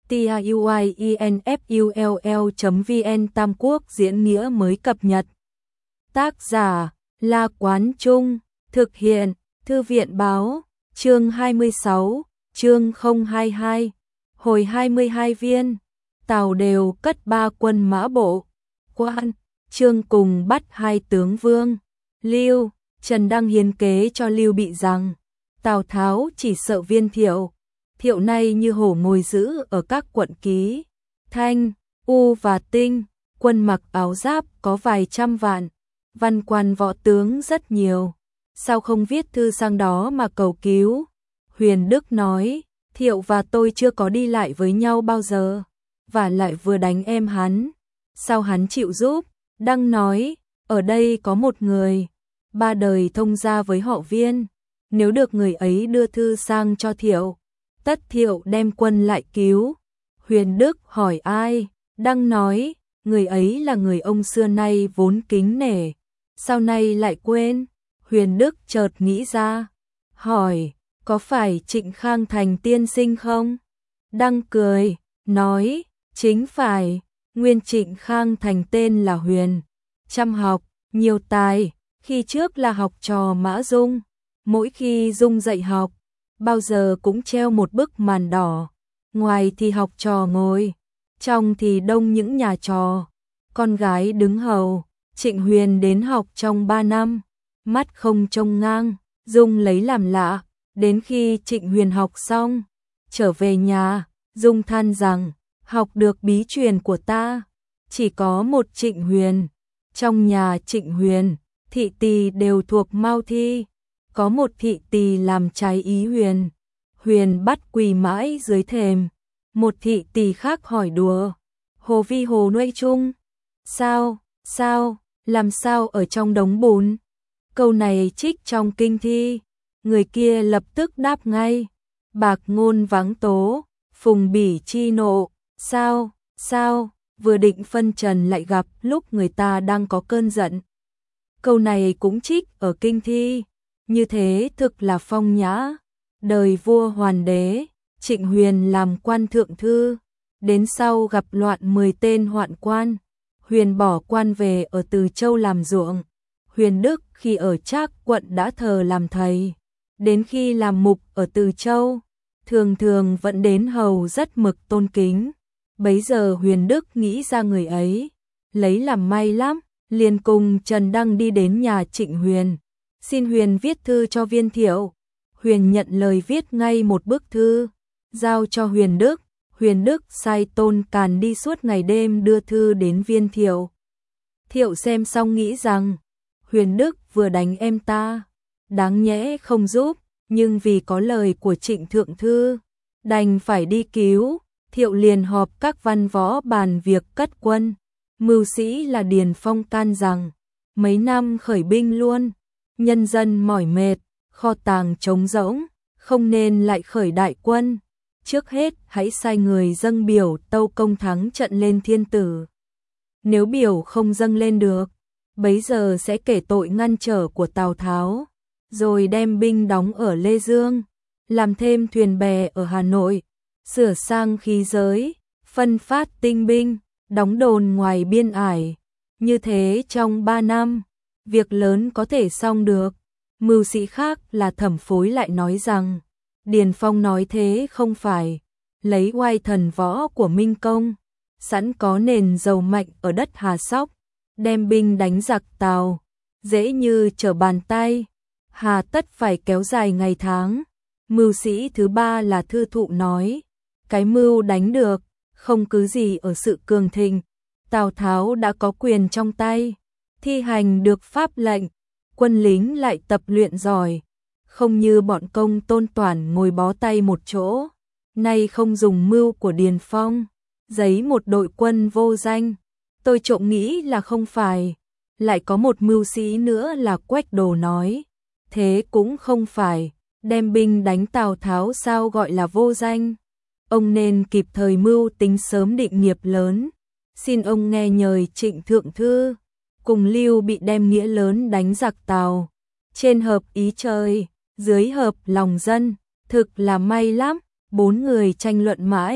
tiuinfull.vn Tam Quốc diễn nghĩa mới cập nhật. Tác giả La Quán Trung, thực hiện Thư viện Báo, chương 26, chương 022, hồi 22 viên, Tào đều cất 3 quân mã bộ, quan, Trương cùng bắt 2 tướng vương, Lưu, Trần Đăng hiến kế cho Lưu Bị rằng, Tào Tháo chỉ sợ Viên Thiệu, Thiệu nay như hổ ngồi giữ ở các quận Ký, Thanh, U và Tinh, quân mặc áo giáp có vài trăm vạn, văn quan võ tướng rất nhiều, sao không viết thư sang đó mà cầu cứu? Huyền Đức nói, Thiệu và tôi chưa có đi lại với nhau bao giờ, và lại vừa đánh em hắn, sao hắn chịu giúp? Đăng nói, ở đây có một người, 3 đời thông gia với họ Viên, nếu được người ấy đưa thư sang cho Thiệu, tất Thiệu đem quân lại cứu. Huyền Đức hỏi ai? Đăng nói, người ấy là người ông xưa nay vốn kính nể, sao nay lại quên? Huyền Đức chợt nghĩ ra, hỏi, có phải Trịnh Khang Thành tiên sinh không? Đăng cười, nói, chính phải, nguyên Trịnh Khang Thành tên là Huyền, chăm học, nhiều tài, khi trước là học trò Mã Dung, mỗi khi Dung dạy học, bao giờ cũng treo một bức màn đỏ, ngoài thì học trò ngồi, trong thì đông những nhà trò, con gái đứng hầu. Trịnh Huyền đến học trong 3 năm, mắt không trông ngang, Dung lấy làm lạ, đến khi Trịnh Huyền học xong, trở về nhà, Dung than rằng, học được bí truyền của ta, chỉ có một Trịnh Huyền, trong nhà Trịnh Huyền, thị tỳ đều thuộc Mao Thi, có một thị tỳ làm trái ý Huyền, Huyền bắt quỳ mãi dưới thềm, một thị tỳ khác hỏi đùa, Hồ Vi Hồ nuôi chung, sao, làm sao ở trong đống bùn? Câu này trích trong kinh thi, người kia lập tức đáp ngay, bạc ngôn vắng tố, phùng bỉ chi nộ, sao, vừa định phân trần lại gặp lúc người ta đang có cơn giận. Câu này cũng trích ở kinh thi, như thế thực là phong nhã. Đời vua Hoàn Đế, Trịnh Huyền làm quan thượng thư, đến sau gặp loạn 10 tên hoạn quan, Huyền bỏ quan về ở Từ Châu làm ruộng. Huyền Đức khi ở Trác quận đã thờ làm thầy, đến khi làm mục ở Từ Châu, thường vẫn đến hầu rất mực tôn kính. Bấy giờ Huyền Đức nghĩ ra người ấy, lấy làm may lắm, liền cùng Trần Đăng đi đến nhà Trịnh Huyền, xin Huyền viết thư cho Viên Thiệu. Huyền nhận lời viết ngay một bức thư, giao cho Huyền Đức. Huyền Đức sai Tôn Càn đi suốt ngày đêm đưa thư đến Viên Thiệu. Thiệu xem xong nghĩ rằng, Huyền Đức vừa đánh em ta, đáng nhẽ không giúp, nhưng vì có lời của Trịnh Thượng Thư, đành phải đi cứu. Thiệu liền họp các văn võ bàn việc cất quân. Mưu sĩ là Điền Phong can rằng, mấy năm khởi binh luôn, nhân dân mỏi mệt, kho tàng trống rỗng, không nên lại khởi đại quân. Trước hết hãy sai người dâng biểu tâu công thắng trận lên Thiên Tử. Nếu biểu không dâng lên được, bấy giờ sẽ kể tội ngăn trở của Tào Tháo, rồi đem binh đóng ở Lê Dương, làm thêm thuyền bè ở Hà Nội, sửa sang khí giới, phân phát tinh binh, đóng đồn ngoài biên ải. Như thế trong 3 năm, việc lớn có thể xong được. Mưu sĩ khác là Thẩm Phối lại nói rằng, Điền Phong nói thế không phải, lấy oai thần võ của Minh Công, sẵn có nền giàu mạnh ở đất Hà Sóc, đem binh đánh giặc Tào, dễ như trở bàn tay, hà tất phải kéo dài ngày tháng. Mưu sĩ thứ 3 là Thư Thụ nói, cái mưu đánh được, không cứ gì ở sự cường thịnh, Tào Tháo đã có quyền trong tay, thi hành được pháp lệnh, quân lính lại tập luyện giỏi, không như bọn Công Tôn Toản ngồi bó tay một chỗ, nay không dùng mưu của Điền Phong, giấy một đội quân vô danh. Tôi trộm nghĩ là không phải. Lại có một mưu sĩ nữa là Quách Đồ nói, thế cũng không phải, đem binh đánh Tào Tháo sao gọi là vô danh. Ông nên kịp thời mưu tính sớm định nghiệp lớn, xin ông nghe nhời Trịnh Thượng Thư, cùng Lưu Bị đem nghĩa lớn đánh giặc Tào, trên hợp ý trời, dưới hợp lòng dân, thực là may lắm. 4 người tranh luận mãi,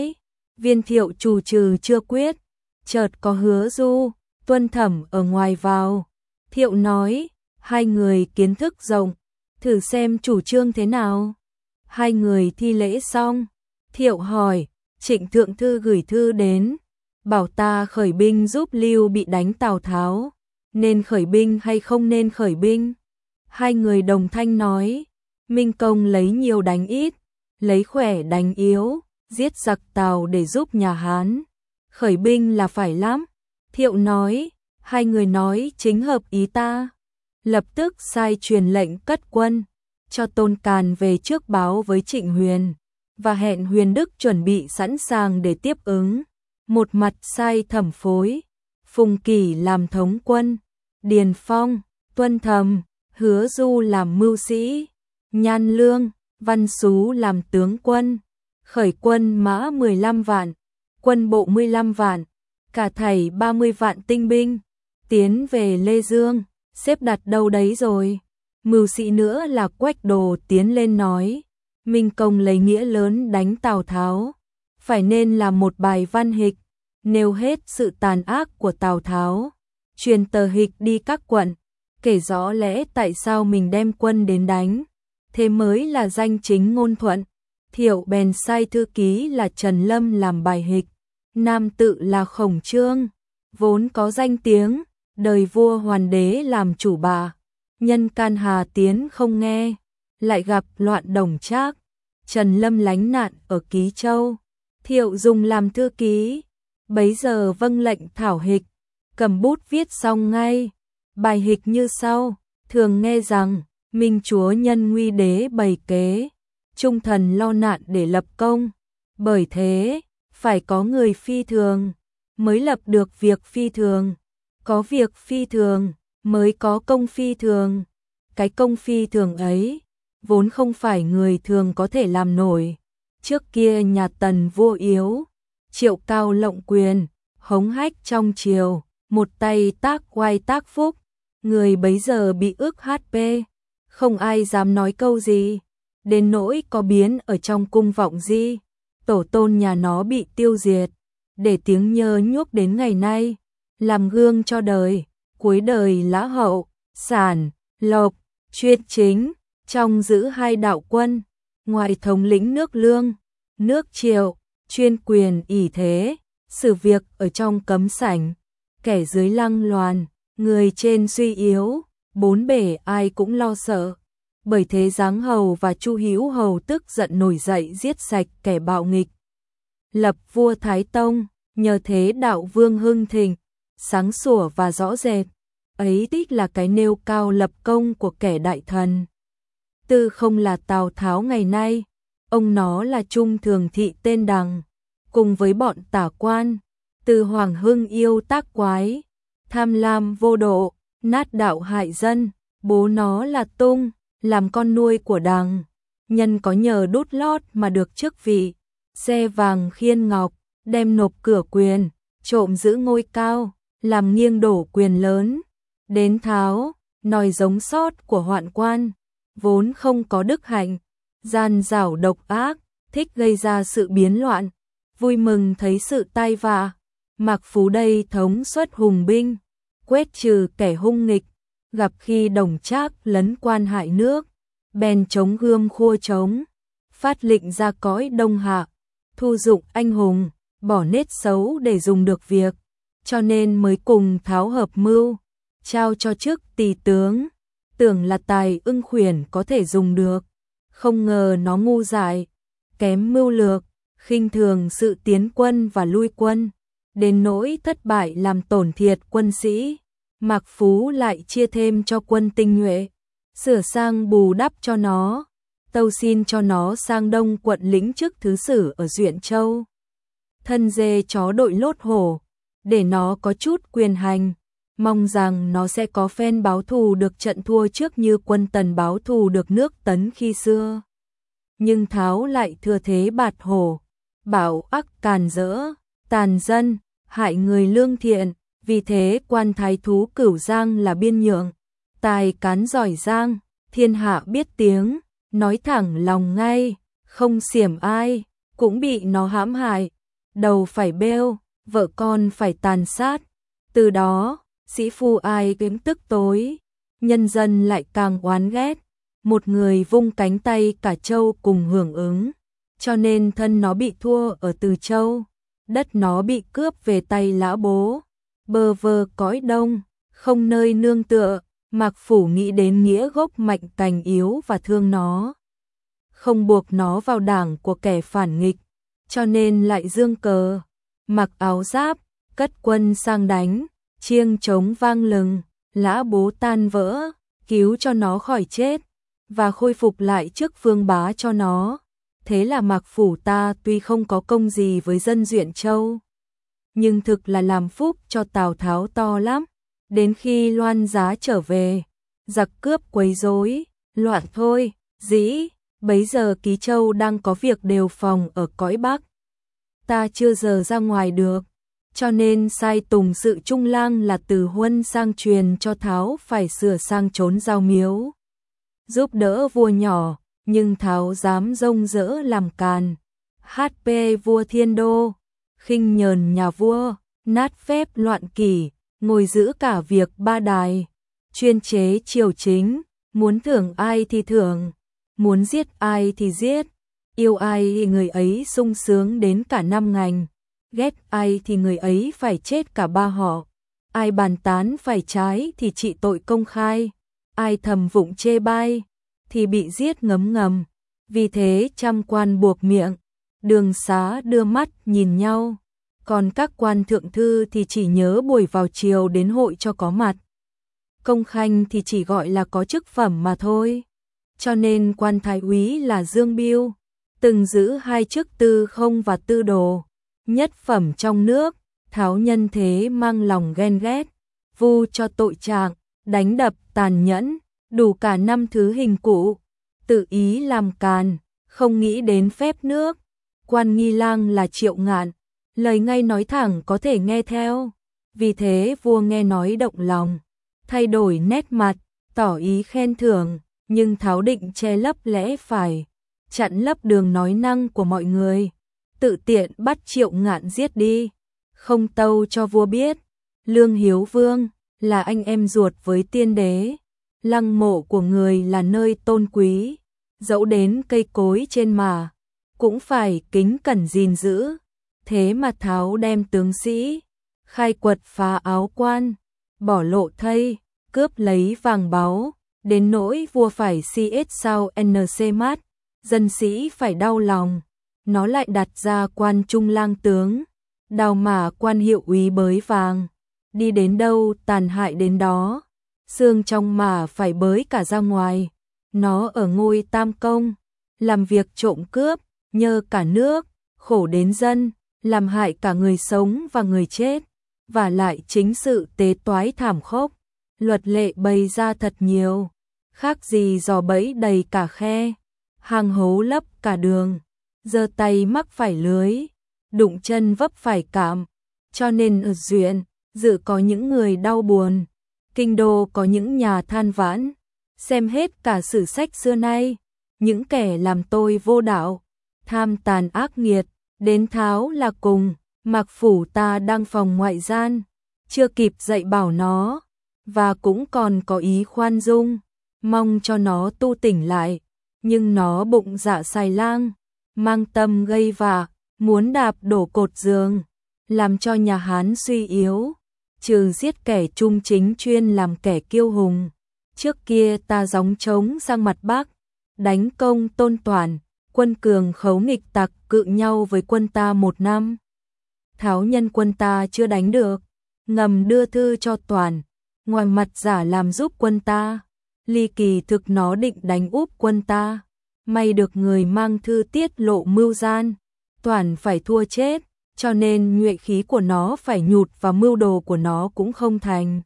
Viên Thiệu chủ trừ chưa quyết, chợt có Hứa Du, Tuân Thẩm ở ngoài vào. Thiệu nói, hai người kiến thức rộng, thử xem chủ trương thế nào. Hai người thi lễ xong, Thiệu hỏi, Trịnh Thượng Thư gửi thư đến, bảo ta khởi binh giúp Lưu Bị đánh Tào Tháo, nên khởi binh hay không nên khởi binh? Hai người đồng thanh nói, Minh Công lấy nhiều đánh ít, lấy khỏe đánh yếu, giết giặc Tào để giúp nhà Hán. Khởi binh là phải lắm. Thiệu nói, hai người nói chính hợp ý ta. Lập tức sai truyền lệnh cất quân, cho Tôn Càn về trước báo với Trịnh Huyền, và hẹn Huyền Đức chuẩn bị sẵn sàng để tiếp ứng. Một mặt sai Thẩm Phối, Phùng Kỷ làm thống quân, Điền Phong, Tuân Thầm, Hứa Du làm mưu sĩ, Nhan Lương, Văn Sú làm tướng quân. Khởi quân mã 15 vạn, quân bộ 15 vạn, cả thảy 30 vạn tinh binh, tiến về Lê Dương, xếp đặt đâu đấy rồi. Mưu sĩ nữa là Quách Đồ tiến lên nói, Minh Công lấy nghĩa lớn đánh Tào Tháo, phải nên làm một bài văn hịch, nêu hết sự tàn ác của Tào Tháo, truyền tờ hịch đi các quận, kể rõ lẽ tại sao mình đem quân đến đánh, thế mới là danh chính ngôn thuận. Thiệu bèn sai thư ký là Trần Lâm làm bài hịch, nam tự là Khổng Trương, vốn có danh tiếng, đời vua Hoàn Đế làm chủ bà, nhân can Hà Tiến không nghe, lại gặp loạn Đồng Trác, Trần Lâm lánh nạn ở Ký Châu, Thiệu dùng làm thư ký, bấy giờ vâng lệnh thảo hịch, cầm bút viết xong ngay, bài hịch như sau, thường nghe rằng, Minh Chúa nhân nguy đế bày kế, trung thần lo nạn để lập công, bởi thế, phải có người phi thường, mới lập được việc phi thường, có việc phi thường, mới có công phi thường, cái công phi thường ấy, vốn không phải người thường có thể làm nổi, trước kia nhà Tần vua yếu, Triệu cao lộng quyền, hống hách trong triều, một tay tác oai tác phúc, người bấy giờ bị ức HP, không ai dám nói câu gì. Đến nỗi có biến ở trong cung Vọng Di, tổ tôn nhà nó bị tiêu diệt, để tiếng nhơ nhuốc đến ngày nay, làm gương cho đời, cuối đời Lã Hậu, Sản, Lộc, Chuyên Chính, trong giữ hai đạo quân, ngoài thống lĩnh nước Lương, nước Triệu, chuyên quyền ỷ thế, xử việc ở trong cấm sảnh, kẻ dưới lăng loàn, người trên suy yếu, bốn bể ai cũng lo sợ. Bởi thế Giáng Hầu và Chu Hữu Hầu tức giận nổi dậy giết sạch kẻ bạo nghịch. Lập vua Thái Tông, nhờ thế đạo vương hưng thịnh, sáng sủa và rõ rệt. Ấy tích là cái nêu cao lập công của kẻ đại thần. Tư không là Tào Tháo ngày nay, ông nó là Trung Thường Thị tên Đằng, cùng với bọn tả quan, từ Hoàng Hưng yêu tác quái, tham lam vô độ, nát đạo hại dân, bố nó là Tung, làm con nuôi của Đằng, nhân có nhờ đút lót mà được chức vị, xe vàng khiên ngọc, đem nộp cửa quyền, trộm giữ ngôi cao, làm nghiêng đổ quyền lớn, đến Tháo, nòi giống sót của hoạn quan, vốn không có đức hạnh, gian dảo độc ác, thích gây ra sự biến loạn, vui mừng thấy sự tai vạ, Mạc Phú đây thống suất hùng binh, quét trừ kẻ hung nghịch, gặp khi Đồng Trác lấn quan hại nước, bèn chống gươm khua trống, phát lệnh ra cõi Đông Hạ, thu dụng anh hùng, bỏ nết xấu để dùng được việc, cho nên mới cùng Tháo hợp mưu, trao cho chức tỳ tướng, tưởng là tài ưng khuyển có thể dùng được, không ngờ nó ngu dại, kém mưu lược, khinh thường sự tiến quân và lui quân, đến nỗi thất bại làm tổn thiệt quân sĩ. Mạc Phú lại chia thêm cho quân tinh nhuệ, sửa sang bù đắp cho nó, tâu xin cho nó sang Đông quận lĩnh chức thứ sử ở Duyện Châu. Thân dê chó đội lốt hổ, để nó có chút quyền hành, mong rằng nó sẽ có phen báo thù được trận thua trước như quân Tần báo thù được nước Tấn khi xưa. Nhưng Tháo lại thừa thế bạt hổ, bảo ác càn rỡ, tàn dân, hại người lương thiện. Vì thế quan thái thú Cửu Giang là biên nhượng, tài cán giỏi giang, thiên hạ biết tiếng, nói thẳng lòng ngay, không xiểm ai, cũng bị nó hãm hại. đầu phải bêu, vợ con phải tàn sát. Từ đó, sĩ phu ai cũng tức tối, nhân dân lại càng oán ghét. Một người vung cánh tay cả châu cùng hưởng ứng, cho nên thân nó bị thua ở Từ Châu, đất nó bị cướp về tay lão bố. Bơ vơ cõi đông, không nơi nương tựa, Mạc Phủ nghĩ đến nghĩa gốc mạnh cành yếu và thương nó. Không buộc nó vào đảng của kẻ phản nghịch, cho nên lại dương cờ, mặc áo giáp, cất quân sang đánh, chiêng trống vang lừng, lã bố tan vỡ, cứu cho nó khỏi chết, và khôi phục lại chức vương bá cho nó. Thế là Mạc Phủ ta tuy không có công gì với dân Duyện Châu, nhưng thực là làm phúc cho Tào Tháo to lắm. Đến khi Loan Giá trở về, giặc cướp quấy rối, loạn thôi, dĩ, bấy giờ Ký Châu đang có việc đề phòng ở cõi Bắc. Ta chưa giờ ra ngoài được, cho nên sai Tùng sự trung lang là Từ Huân sang truyền cho Tháo phải sửa sang trốn giao miếu, giúp đỡ vua nhỏ, nhưng Tháo dám rông rỡ làm càn. HP vua Thiên Đô, khinh nhờn nhà vua, nát phép loạn kỷ, ngồi giữ cả việc ba đài, chuyên chế triều chính, muốn thưởng ai thì thưởng, muốn giết ai thì giết, yêu ai thì người ấy sung sướng đến cả năm ngành, ghét ai thì người ấy phải chết cả ba họ, ai bàn tán phải trái thì trị tội công khai, ai thầm vụng chê bai thì bị giết ngấm ngầm. Vì thế trăm quan buộc miệng, đường xá đưa mắt nhìn nhau, còn các quan thượng thư thì chỉ nhớ buổi vào chiều đến hội cho có mặt. Công khanh thì chỉ gọi là có chức phẩm mà thôi. Cho nên quan thái úy là Dương Biêu, từng giữ hai chức tư không và tư đồ, nhất phẩm trong nước. Tháo nhân thế mang lòng ghen ghét, vu cho tội trạng, đánh đập tàn nhẫn, đủ cả năm thứ hình cụ, tự ý làm càn, không nghĩ đến phép nước. Quan nghi lang là Triệu Ngạn, lời ngay nói thẳng có thể nghe theo, vì thế vua nghe nói động lòng, thay đổi nét mặt, tỏ ý khen thưởng, nhưng Tháo định che lấp lẽ phải, chặn lấp đường nói năng của mọi người, tự tiện bắt Triệu Ngạn giết đi, không tâu cho vua biết. Lương Hiếu Vương là anh em ruột với tiên đế, lăng mộ của người là nơi tôn quý, dẫu đến cây cối trên mà cũng phải kính cẩn gìn giữ. Thế mà Tháo đem tướng sĩ khai quật phá áo quan, bỏ lộ thây, cướp lấy vàng báu, đến nỗi vua phải CH sao NC mát, dân sĩ phải đau lòng. Nó lại đặt ra quan trung lang tướng, đào mả quan hiệu úy bới vàng, đi đến đâu tàn hại đến đó, xương trong mả phải bới cả ra ngoài. Nó ở ngôi tam công, làm việc trộm cướp, nhơ cả nước, khổ đến dân, làm hại cả người sống và người chết, và lại chính sự tế toái thảm khốc, luật lệ bày ra thật nhiều, khác gì giò bẫy đầy cả khe, hang hố lấp cả đường, giơ tay mắc phải lưới, đụng chân vấp phải cạm, cho nên ở Duyện Dự có những người đau buồn, Kinh Đô có những nhà than vãn, xem hết cả sử sách xưa nay, những kẻ làm tôi vô đạo, tham tàn ác nghiệt, đến Tháo là cùng. Mạc Phủ ta đang phòng ngoại gian, chưa kịp dạy bảo nó, và cũng còn có ý khoan dung, mong cho nó tu tỉnh lại, nhưng nó bụng dạ xài lang, mang tâm gây vạ, muốn đạp đổ cột giường, làm cho nhà Hán suy yếu, trừ giết kẻ trung chính chuyên làm kẻ kiêu hùng. Trước kia ta gióng trống sang mặt Bắc, đánh công Tôn Toản, quân cường khấu nghịch tặc cự nhau với quân ta 1 năm. Tháo nhân quân ta chưa đánh được, ngầm đưa thư cho Toản, ngoài mặt giả làm giúp quân ta, ly kỳ thực nó định đánh úp quân ta. May được người mang thư tiết lộ mưu gian, Toản phải thua chết, cho nên nhuệ khí của nó phải nhụt và mưu đồ của nó cũng không thành.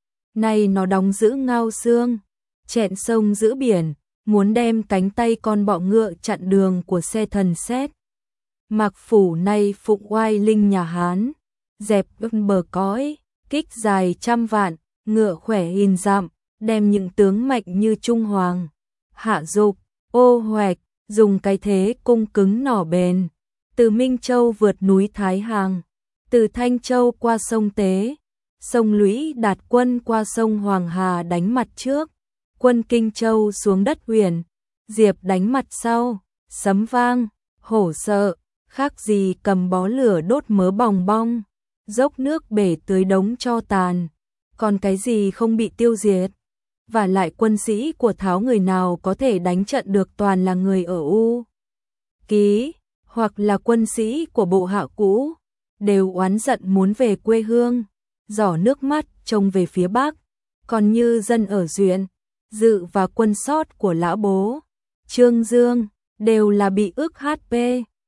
Nay nó đóng giữ Ngao Xương, chẹn sông giữ biển, muốn đem cánh tay con bọ ngựa chặn đường của xe thần xét. Mạc Phủ nay phụng oai linh nhà Hán, dẹp bờ cõi, kích dài 100 vạn, ngựa khỏe nghìn dặm, đem những tướng mạnh như Trung Hoàng, Hạ Dục, Ô Hoạch, dùng cái thế cung cứng nỏ bền, từ Minh Châu vượt núi Thái Hàng, từ Thanh Châu qua sông Tế, sông Lũy Đạt quân qua sông Hoàng Hà đánh mặt trước, quân Kinh Châu xuống đất Huyền, Diệp đánh mặt sau, sấm vang, hổ sợ, khác gì cầm bó lửa đốt mớ bòng bong, dốc nước bể tưới đống tro tàn, còn cái gì không bị tiêu diệt. Và lại quân sĩ của Tháo người nào có thể đánh trận được toàn là người ở U Ký, hoặc là quân sĩ của bộ hạ cũ, đều oán giận muốn về quê hương, giỏ nước mắt trông về phía Bắc, còn như dân ở Duyện, Dự và quân sót của lão bố, Trương Dương, đều là bị ức HP,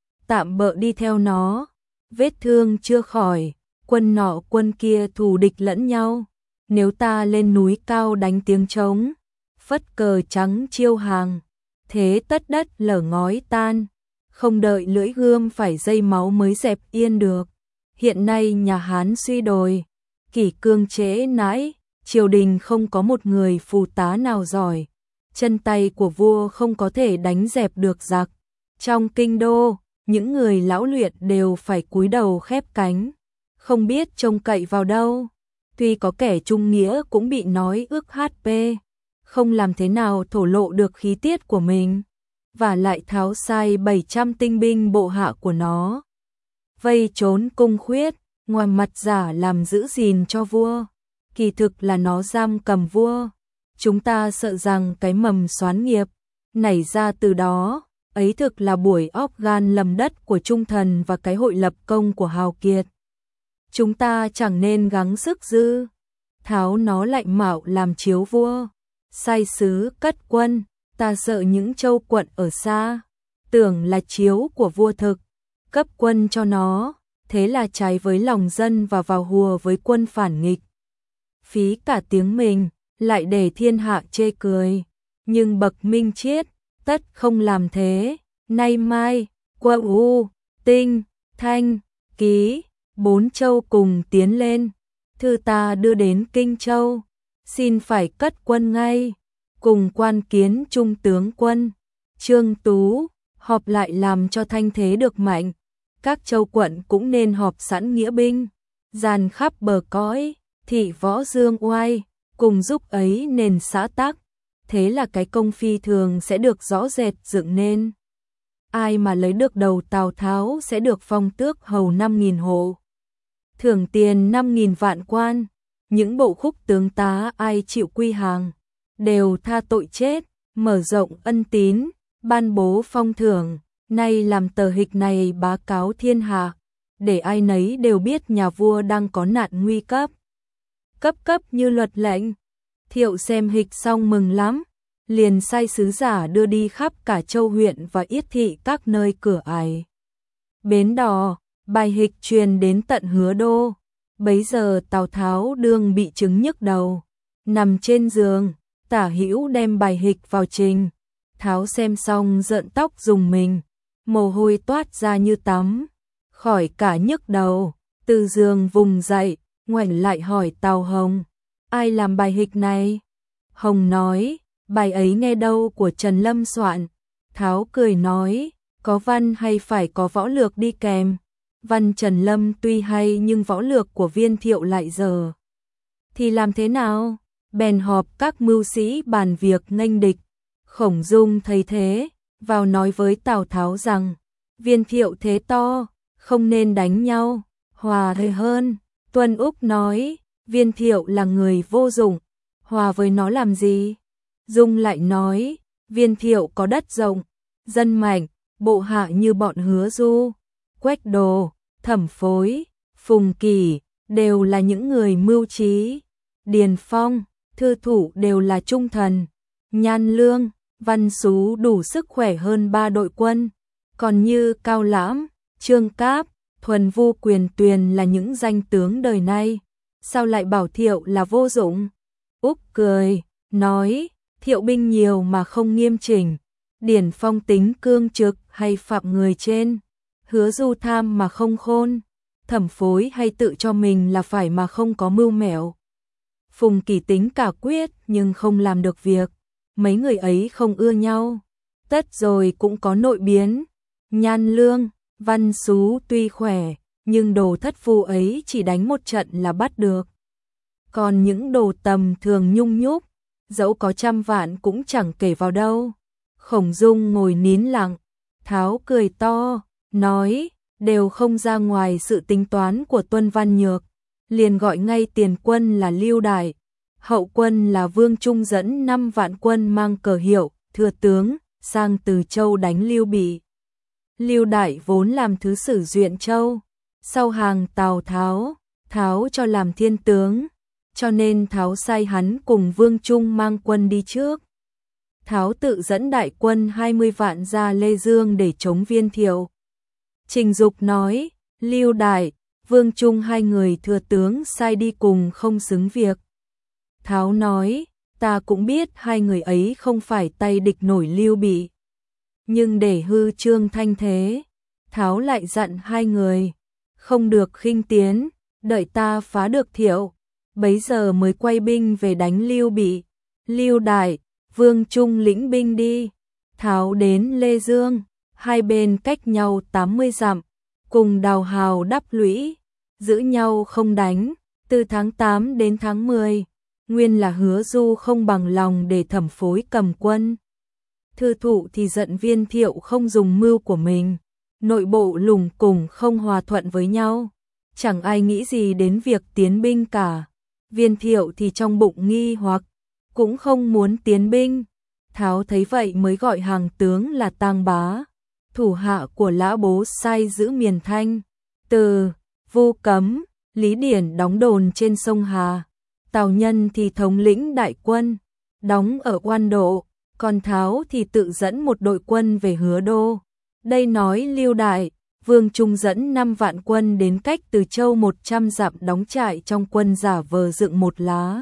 tạm bợ đi theo nó, vết thương chưa khỏi, quân nọ quân kia thù địch lẫn nhau. Nếu ta lên núi cao đánh tiếng trống, phất cờ trắng chiêu hàng, thế tất đất lở ngói tan, không đợi lưỡi gươm phải dây máu mới dẹp yên được. Hiện nay nhà Hán suy đồi, kỷ cương trễ nãi, triều đình không có một người phù tá nào giỏi, chân tay của vua không có thể đánh dẹp được giặc. Trong kinh đô, những người lão luyện đều phải cúi đầu khép cánh, không biết trông cậy vào đâu. Tuy có kẻ trung nghĩa cũng bị nói ước HP, không làm thế nào thổ lộ được khí tiết của mình, và lại Tháo sai 700 tinh binh bộ hạ của nó vây trốn cung khuyết, ngoài mặt giả làm giữ gìn cho vua, kỳ thực là nó giam cầm vua. Chúng ta sợ rằng cái mầm xoán nghiệp nảy ra từ đó, ấy thực là buổi óc gan lầm đất của Trung Thần và cái hội lập công của Hào Kiệt. Chúng ta chẳng nên gắng sức dư. Tháo nó lạnh mạo làm chiếu vua, sai sứ cất quân, ta sợ những châu quận ở xa, tưởng là chiếu của vua thực, cấp quân cho nó, thế là trái với lòng dân và vào hùa với quân phản nghịch. Phí cả tiếng mình, lại để thiên hạ chê cười, nhưng bậc minh triết, tất không làm thế. Nay mai, Quận U, Tinh, Thanh, Ký, 4 châu cùng tiến lên, thư ta đưa đến Kinh Châu, xin phải cất quân ngay, cùng quan kiến trung tướng quân Trương Tú, họp lại làm cho thanh thế được mạnh. Các châu quận cũng nên họp sẵn nghĩa binh, dàn khắp bờ cõi, thị võ dương oai, cùng giúp ấy nền xã tắc, thế là cái công phi thường sẽ được rõ rệt dựng nên. Ai mà lấy được đầu Tào Tháo sẽ được phong tước hầu 5.000 hộ, thưởng tiền 5.000 vạn quan, những bộ khúc tướng tá ai chịu quy hàng, đều tha tội chết, mở rộng ân tín, ban bố phong thưởng, nay làm tờ hịch này bá cáo thiên hạ, để ai nấy đều biết nhà vua đang có nạn nguy cấp. Cấp như luật lệnh. Thiệu xem hịch xong mừng lắm, liền sai sứ giả đưa đi khắp cả châu huyện và yết thị các nơi cửa ải. Bến đò, bài hịch truyền đến tận Hứa Đô. Bấy giờ Tào Tháo đương bị chứng nhức đầu, nằm trên giường, Tả Hữu đem bài hịch vào trình. Tháo xem xong rợn tóc rùng mình, mồ hôi toát ra như tắm, khỏi cả nhức đầu, từ giường vùng dậy, ngoảnh lại hỏi Tào Hồng, ai làm bài hịch này? Hồng nói, bài ấy nghe đâu của Trần Lâm soạn. Tháo cười nói, có văn hay phải có võ lược đi kèm. Văn Trần Lâm tuy hay nhưng võ lược của Viên Thiệu lại dở. Thì làm thế nào? Bèn họp các mưu sĩ bàn việc nghênh địch. Khổng Dung thấy thế, vào nói với Tào Tháo rằng, Viên Thiệu thế to, không nên đánh nhau, hòa hơi hơn. Tuân Úc nói, Viên Thiệu là người vô dụng, hòa với nó làm gì? Dung lại nói, Viên Thiệu có đất rộng, dân mạnh, bộ hạ như bọn Hứa Du, Quách Đồ, Thẩm Phối, Phùng Kỳ, đều là những người mưu trí. Điền Phong, Thư Thủ đều là trung thần. Nhan Lương, Văn Sú đủ sức khỏe hơn 3 đội quân. Còn như Cao Lãm, Trương Cáp, Thuần Vu Quyền Tuyền là những danh tướng đời nay. Sao lại bảo Thiệu là vô dụng? Úc cười, nói, Thiệu binh nhiều mà không nghiêm chỉnh. Điển Phong tính cương trực hay phạm người trên. Hứa Du tham mà không khôn. Thẩm Phối hay tự cho mình là phải mà không có mưu mẹo. Phùng Kỳ tính cả quyết nhưng không làm được việc. Mấy người ấy không ưa nhau. Tất rồi cũng có nội biến. Nhan Lương, Văn Sú tuy khỏe, nhưng đồ thất phu ấy chỉ đánh một trận là bắt được. Còn những đồ tầm thường nhung nhúc, dẫu có trăm vạn cũng chẳng kể vào đâu. Khổng Dung ngồi nín lặng, Tháo cười to, nói, đều không ra ngoài sự tính toán của Tuân Văn Nhược, liền gọi ngay tiền quân là Lưu Đại, hậu quân là Vương Trung dẫn 5 vạn quân mang cờ hiệu, thừa tướng, sang Từ Châu đánh Lưu Bị. Lưu Đại vốn làm thứ sử Duyện Châu, sau hàng Tào Tháo, Tháo cho làm thiên tướng, cho nên Tháo sai hắn cùng Vương Trung mang quân đi trước. Tháo tự dẫn đại quân 20 vạn ra Lê Dương để chống Viên Thiệu. Trình Dục nói, Lưu Đại, Vương Trung hai người thừa tướng sai đi cùng không xứng việc. Tháo nói, ta cũng biết hai người ấy không phải tay địch nổi Lưu Bị. Nhưng để hư trương thanh thế, Tháo lại dặn hai người, không được khinh tiến, đợi ta phá được Thiệu, bấy giờ mới quay binh về đánh Lưu Bị. Lưu Đại, Vương Trung lĩnh binh đi. Tháo đến Lê Dương, hai bên cách nhau 80 dặm, cùng đào hào đắp lũy, giữ nhau không đánh, từ tháng 8 đến tháng 10, nguyên là Hứa Du không bằng lòng để Thẩm Phối cầm quân. Thư thụ thì giận Viên Thiệu không dùng mưu của mình, nội bộ lùng cùng không hòa thuận với nhau, chẳng ai nghĩ gì đến việc tiến binh cả. Viên Thiệu thì trong bụng nghi hoặc, cũng không muốn tiến binh. Tháo thấy vậy mới gọi hàng tướng là Tang Bá, thủ hạ của Lã Bố sai giữ miền Thanh, Từ, Vu Cấm, Lý Điển đóng đồn trên sông Hà. Tào Nhân thì thống lĩnh đại quân, đóng ở Quan Độ, còn Tháo thì tự dẫn một đội quân về Hứa Đô. Đây nói Lưu Đại, Vương Trung dẫn 5 vạn quân đến cách Từ Châu 100 dặm đóng trại trong quân giả vờ dựng một lá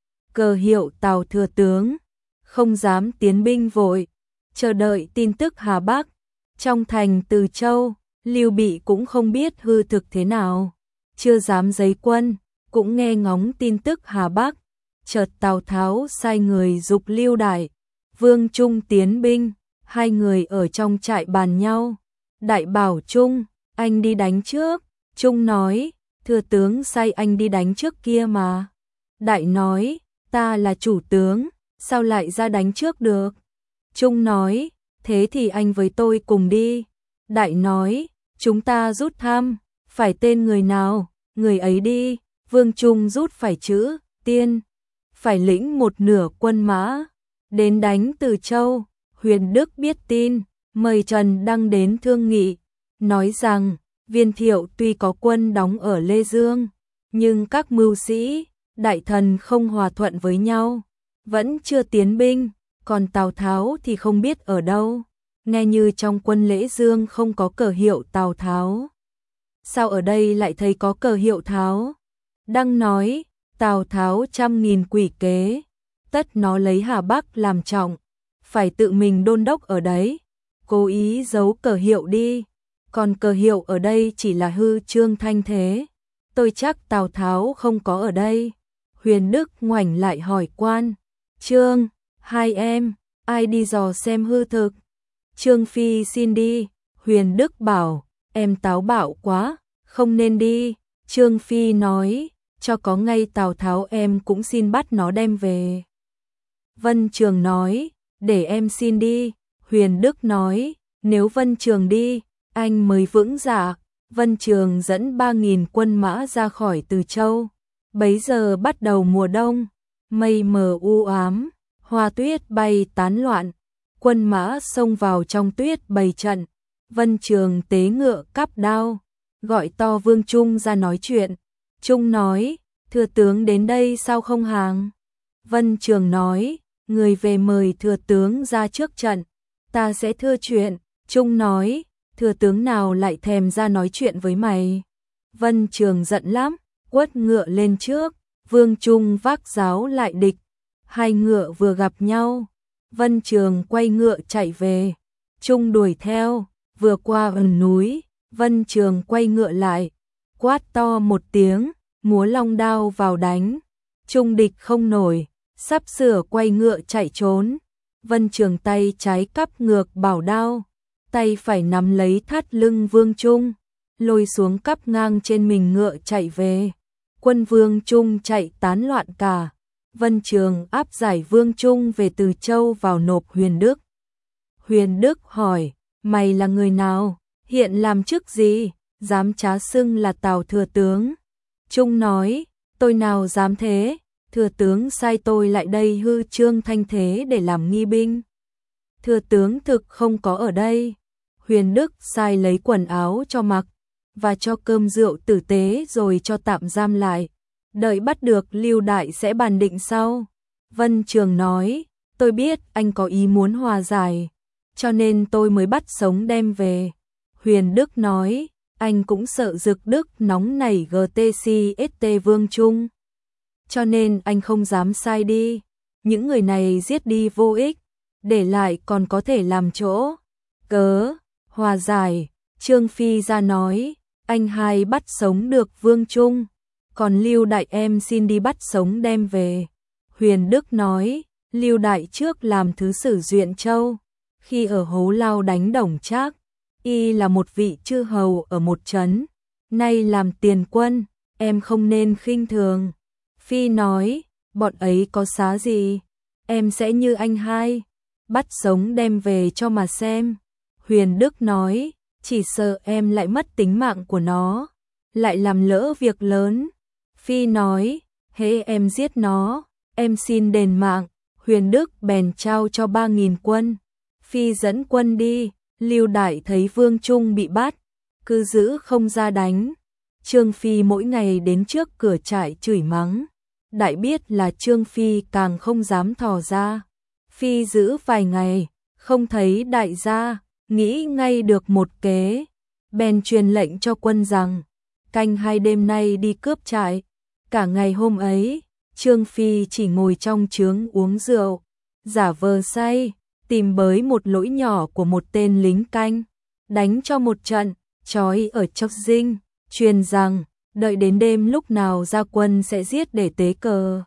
cờ hiệu Tào thừa tướng, không dám tiến binh vội, chờ đợi tin tức Hà Bắc. Trong thành Từ Châu, Lưu Bị cũng không biết hư thực thế nào, chưa dám giấy quân, cũng nghe ngóng tin tức Hà Bắc. Chợt Tào Tháo sai người giục Lưu Đại, Vương Trung tiến binh, hai người ở trong trại bàn nhau. Đại bảo Trung, anh đi đánh trước. Trung nói, thừa tướng sai anh đi đánh trước kia mà. Đại nói, ta là chủ tướng, sao lại ra đánh trước được? Trung nói, thế thì anh với tôi cùng đi. Đại nói, chúng ta rút thăm, phải tên người nào, người ấy đi. Vương Trung rút phải chữ Tiên, phải lĩnh một nửa quân mã, đến đánh Từ Châu. Huyền Đức biết tin, mời Trần Đăng đến thương nghị, nói rằng Viên Thiệu tuy có quân đóng ở Lê Dương, nhưng các mưu sĩ, đại thần không hòa thuận với nhau, vẫn chưa tiến binh, còn Tào Tháo thì không biết ở đâu. Nghe như trong quân Lễ Dương không có cờ hiệu Tào Tháo, sao ở đây lại thấy có cờ hiệu Tháo? Đăng nói, Tào Tháo 100.000 quỷ kế, tất nó lấy Hà Bắc làm trọng, phải tự mình đôn đốc ở đấy, cố ý giấu cờ hiệu đi, còn cờ hiệu ở đây chỉ là hư trương thanh thế, tôi chắc Tào Tháo không có ở đây. Huyền Đức ngoảnh lại hỏi quan, Trương, hai em, ai đi dò xem hư thực? Trương Phi xin đi. Huyền Đức bảo, em táo bạo quá, không nên đi. Trương Phi nói, cho có ngay Tào Tháo em cũng xin bắt nó đem về. Vân Trường nói, để em xin đi. Huyền Đức nói, nếu Vân Trường đi, anh mới vững dạ. Vân Trường dẫn 3.000 quân mã ra khỏi Từ Châu. Bấy giờ bắt đầu mùa đông, mây mờ u ám, hoa tuyết bay tán loạn, quân mã xông vào trong tuyết bày trận. Vân Trường tế ngựa cắp đao, gọi to Vương Trung ra nói chuyện. Trung nói, thừa tướng đến đây sao không hàng? Vân Trường nói, người về mời thừa tướng ra trước trận, ta sẽ thưa chuyện. Trung nói, thừa tướng nào lại thèm ra nói chuyện với mày? Vân Trường giận lắm, quất ngựa lên trước. Vương Trung vác giáo lại địch, hai ngựa vừa gặp nhau. Vân Trường quay ngựa chạy về, Trung đuổi theo, vừa qua ẩn núi, Vân Trường quay ngựa lại, quát to một tiếng, múa long đao vào đánh. Trung địch không nổi, sắp sửa quay ngựa chạy trốn. Vân Trường tay trái cắp ngược bảo đao, tay phải nắm lấy thắt lưng Vương Trung, lôi xuống cắp ngang trên mình ngựa chạy về. Quân Vương Trung chạy tán loạn cả. Vân Trường áp giải Vương Trung về Từ Châu vào nộp Huyền Đức. Huyền Đức hỏi, mày là người nào, hiện làm chức gì, dám trá xưng là Tào thừa tướng. Trung nói, tôi nào dám thế, thừa tướng sai tôi lại đây hư trương thanh thế để làm nghi binh. Thừa tướng thực không có ở đây. Huyền Đức sai lấy quần áo cho mặc và cho cơm rượu tử tế rồi cho tạm giam lại. Đợi bắt được Lưu Đại sẽ bàn định sau. Vân Trường nói, tôi biết anh có ý muốn hòa giải, cho nên tôi mới bắt sống đem về. Huyền Đức nói, anh cũng sợ Dực Đức nóng nảy GTCST Vương Trung, cho nên anh không dám sai đi. Những người này giết đi vô ích, để lại còn có thể làm chỗ cớ hòa giải. Trương Phi ra nói, anh hai bắt sống được Vương Trung, còn Lưu Đại em xin đi bắt sống đem về. Huyền Đức nói, Lưu Đại trước làm thứ sử Duyện Châu, khi ở Hố Lao đánh Đồng Trác, y là một vị chư hầu ở một trấn, nay làm tiền quân, em không nên khinh thường. Phi nói, bọn ấy có xá gì, em sẽ như anh hai, bắt sống đem về cho mà xem. Huyền Đức nói, chỉ sợ em lại mất tính mạng của nó, lại làm lỡ việc lớn. Phi nói, hễ em giết nó, em xin đền mạng. Huyền Đức bèn trao cho 3.000 quân. Phi dẫn quân đi. Lưu Đại thấy Vương Trung bị bắt, cứ giữ không ra đánh. Trương Phi mỗi ngày đến trước cửa trại chửi mắng. Đại biết là Trương Phi càng không dám thò ra. Phi giữ vài ngày, không thấy đại gia, nghĩ ngay được một kế. Bèn truyền lệnh cho quân rằng, canh 2 đêm nay đi cướp trại. Cả ngày hôm ấy, Trương Phi chỉ ngồi trong trướng uống rượu, giả vờ say, tìm bới một lỗi nhỏ của một tên lính canh, đánh cho một trận, trói ở Chốc Dinh, truyền rằng, đợi đến đêm lúc nào ra quân sẽ giết để tế cờ.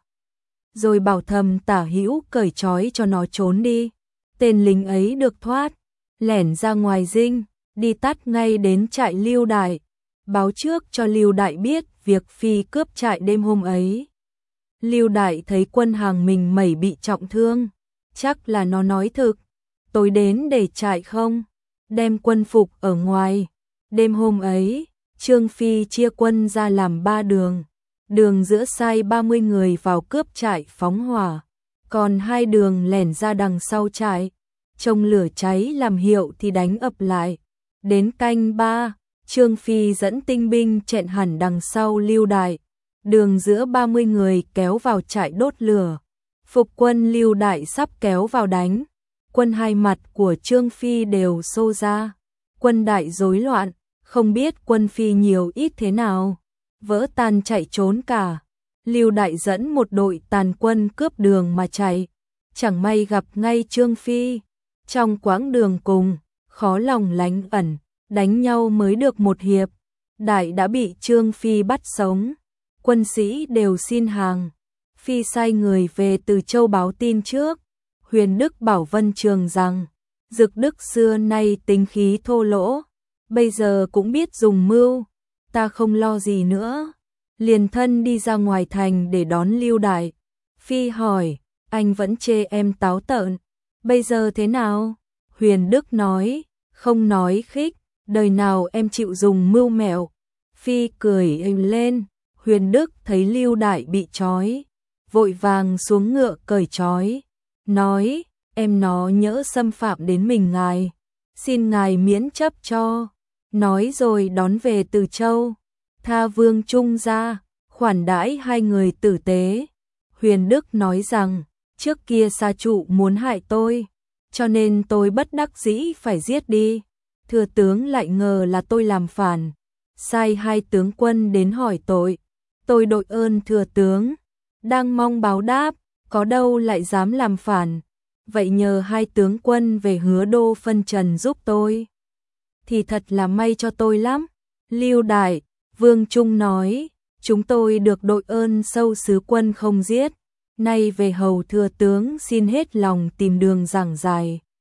Rồi bảo thầm Tả Hữu cởi trói cho nó trốn đi. Tên lính ấy được thoát, lẻn ra ngoài dinh, đi tắt ngay đến trại Lưu Đại, báo trước cho Lưu Đại biết việc Phi cướp trại đêm hôm ấy. Lưu Đại thấy quân hàng mình mẩy bị trọng thương, chắc là nó nói thực, tối đến để trại không, đem quân phục ở ngoài. Đêm hôm ấy, Trương Phi chia quân ra làm 3 đường, đường giữa sai 30 người vào cướp trại phóng hỏa, còn 2 đường lẻn ra đằng sau trại, trông lửa cháy làm hiệu thì đánh ập lại. Đến canh 3, Trương Phi dẫn tinh binh chẹn hẳn đằng sau Lưu Đại, đường giữa 30 người kéo vào trại đốt lửa. Phục quân Lưu Đại sắp kéo vào đánh, quân hai mặt của Trương Phi đều xô ra, quân Đại rối loạn, không biết quân Phi nhiều ít thế nào, vỡ tan chạy trốn cả. Lưu Đại dẫn một đội tàn quân cướp đường mà chạy, chẳng may gặp ngay Trương Phi. Trong quãng đường cùng, khó lòng lánh ẩn, đánh nhau mới được một hiệp, Đại đã bị Trương Phi bắt sống. Quân sĩ đều xin hàng. Phi sai người về Từ Châu báo tin trước. Huyền Đức bảo Vân Trường rằng, Dực Đức xưa nay tính khí thô lỗ, bây giờ cũng biết dùng mưu, ta không lo gì nữa. Liền thân đi ra ngoài thành để đón Lưu Đại. Phi hỏi, anh vẫn chê em táo tợn, bây giờ thế nào? Huyền Đức nói, không nói khích, đời nào em chịu dùng mưu mẹo. Phi cười lên. Huyền Đức thấy Lưu Đại bị trói, vội vàng xuống ngựa cởi trói, nói, em nó nhỡ xâm phạm đến mình ngài, xin ngài miễn chấp cho. Nói rồi đón về Từ Châu, tha Vương Trung ra, khoản đãi 2 người tử tế. Huyền Đức nói rằng, trước kia Sa Trụ muốn hại tôi, cho nên tôi bất đắc dĩ phải giết đi. Thừa tướng lại ngờ là tôi làm phản, sai 2 tướng quân đến hỏi tội. Tôi đội ơn thừa tướng, đang mong báo đáp, có đâu lại dám làm phản. Vậy nhờ 2 tướng quân về Hứa Đô phân trần giúp tôi, thì thật là may cho tôi lắm. Lưu Đại, Vương Trung nói, chúng tôi được đội ơn sâu sứ quân không giết, nay về hầu thừa tướng xin hết lòng tìm đường giảng giải.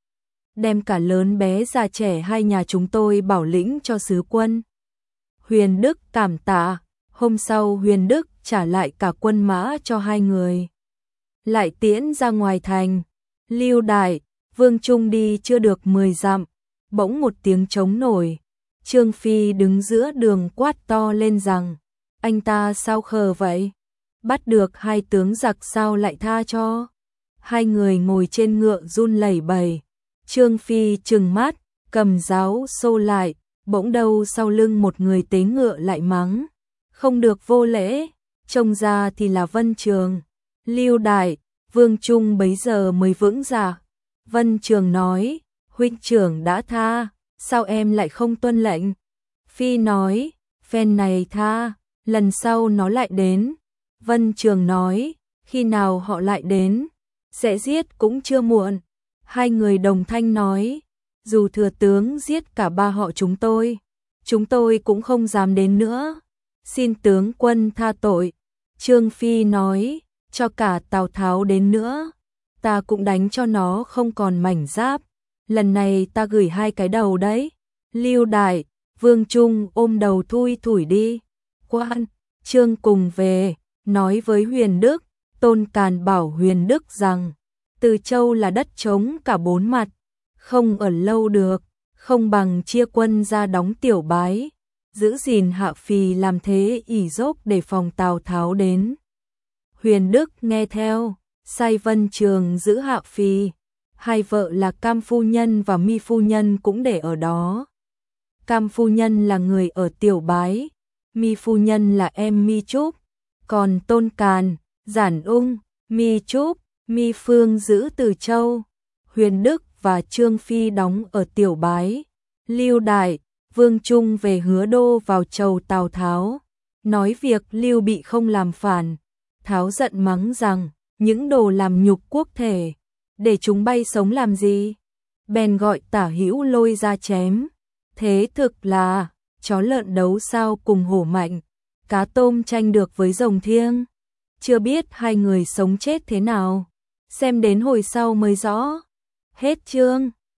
đem cả lớn bé già trẻ hai nhà chúng tôi bảo lĩnh cho sứ quân. Huyền Đức cảm tạ, hôm sau Huyền Đức trả lại cả quân mã cho hai người. Lại tiễn ra ngoài thành, Lưu Đại, Vương Trung đi chưa được 10 dặm, bỗng một tiếng trống nổi. Trương Phi đứng giữa đường quát to lên rằng, anh ta sao khờ vậy? Bắt được hai tướng giặc sao lại tha cho? Hai người ngồi trên ngựa run lẩy bẩy. Trương Phi trừng mắt, cầm giáo xô lại, bỗng đâu sau lưng một người tế ngựa lại mắng. Không được vô lễ, trông ra thì là Vân Trường. Lưu Đại, Vương Trung bấy giờ mới vững dạ. Vân Trường nói, huynh trưởng đã tha, sao em lại không tuân lệnh? Phi nói, phen này tha, lần sau nó lại đến. Vân Trường nói, khi nào họ lại đến, sẽ giết cũng chưa muộn. Hai người đồng thanh nói, dù thừa tướng giết cả ba họ chúng tôi cũng không dám đến nữa. Xin tướng quân tha tội. Trương Phi nói, cho cả Tào Tháo đến nữa, ta cũng đánh cho nó không còn mảnh giáp. Lần này ta gửi hai cái đầu đấy. Lưu Đại, Vương Trung ôm đầu thui thủi đi. Quan, Trương cùng về, nói với Huyền Đức. Tôn Càn bảo Huyền Đức rằng, Từ Châu là đất trống cả bốn mặt, không ở lâu được, không bằng chia quân ra đóng Tiểu Bái, giữ gìn Hạ Phì làm thế ỷ dốc để phòng Tào Tháo đến. Huyền Đức nghe theo, sai Vân Trường giữ Hạ Phì, hai vợ là Cam phu nhân và Mi phu nhân cũng để ở đó. Cam phu nhân là người ở Tiểu Bái, Mi phu nhân là em Mi Trúc, còn Tôn Càn, Giản Ung, Mi Trúc, Mi Phương giữ Từ Châu. Huyền Đức và Trương Phi đóng ở Tiểu Bái. Lưu Đại, Vương Trung về Hứa Đô vào chầu Tào Tháo, nói việc Lưu Bị không làm phản. Tháo giận mắng rằng, những đồ làm nhục quốc thể, để chúng bay sống làm gì? Bèn gọi Tả Hữu lôi ra chém. Thế thực là, chó lợn đấu sao cùng hổ mạnh, cá tôm tranh được với rồng thiêng. Chưa biết hai người sống chết thế nào, xem đến hồi sau mới rõ. Hết chương.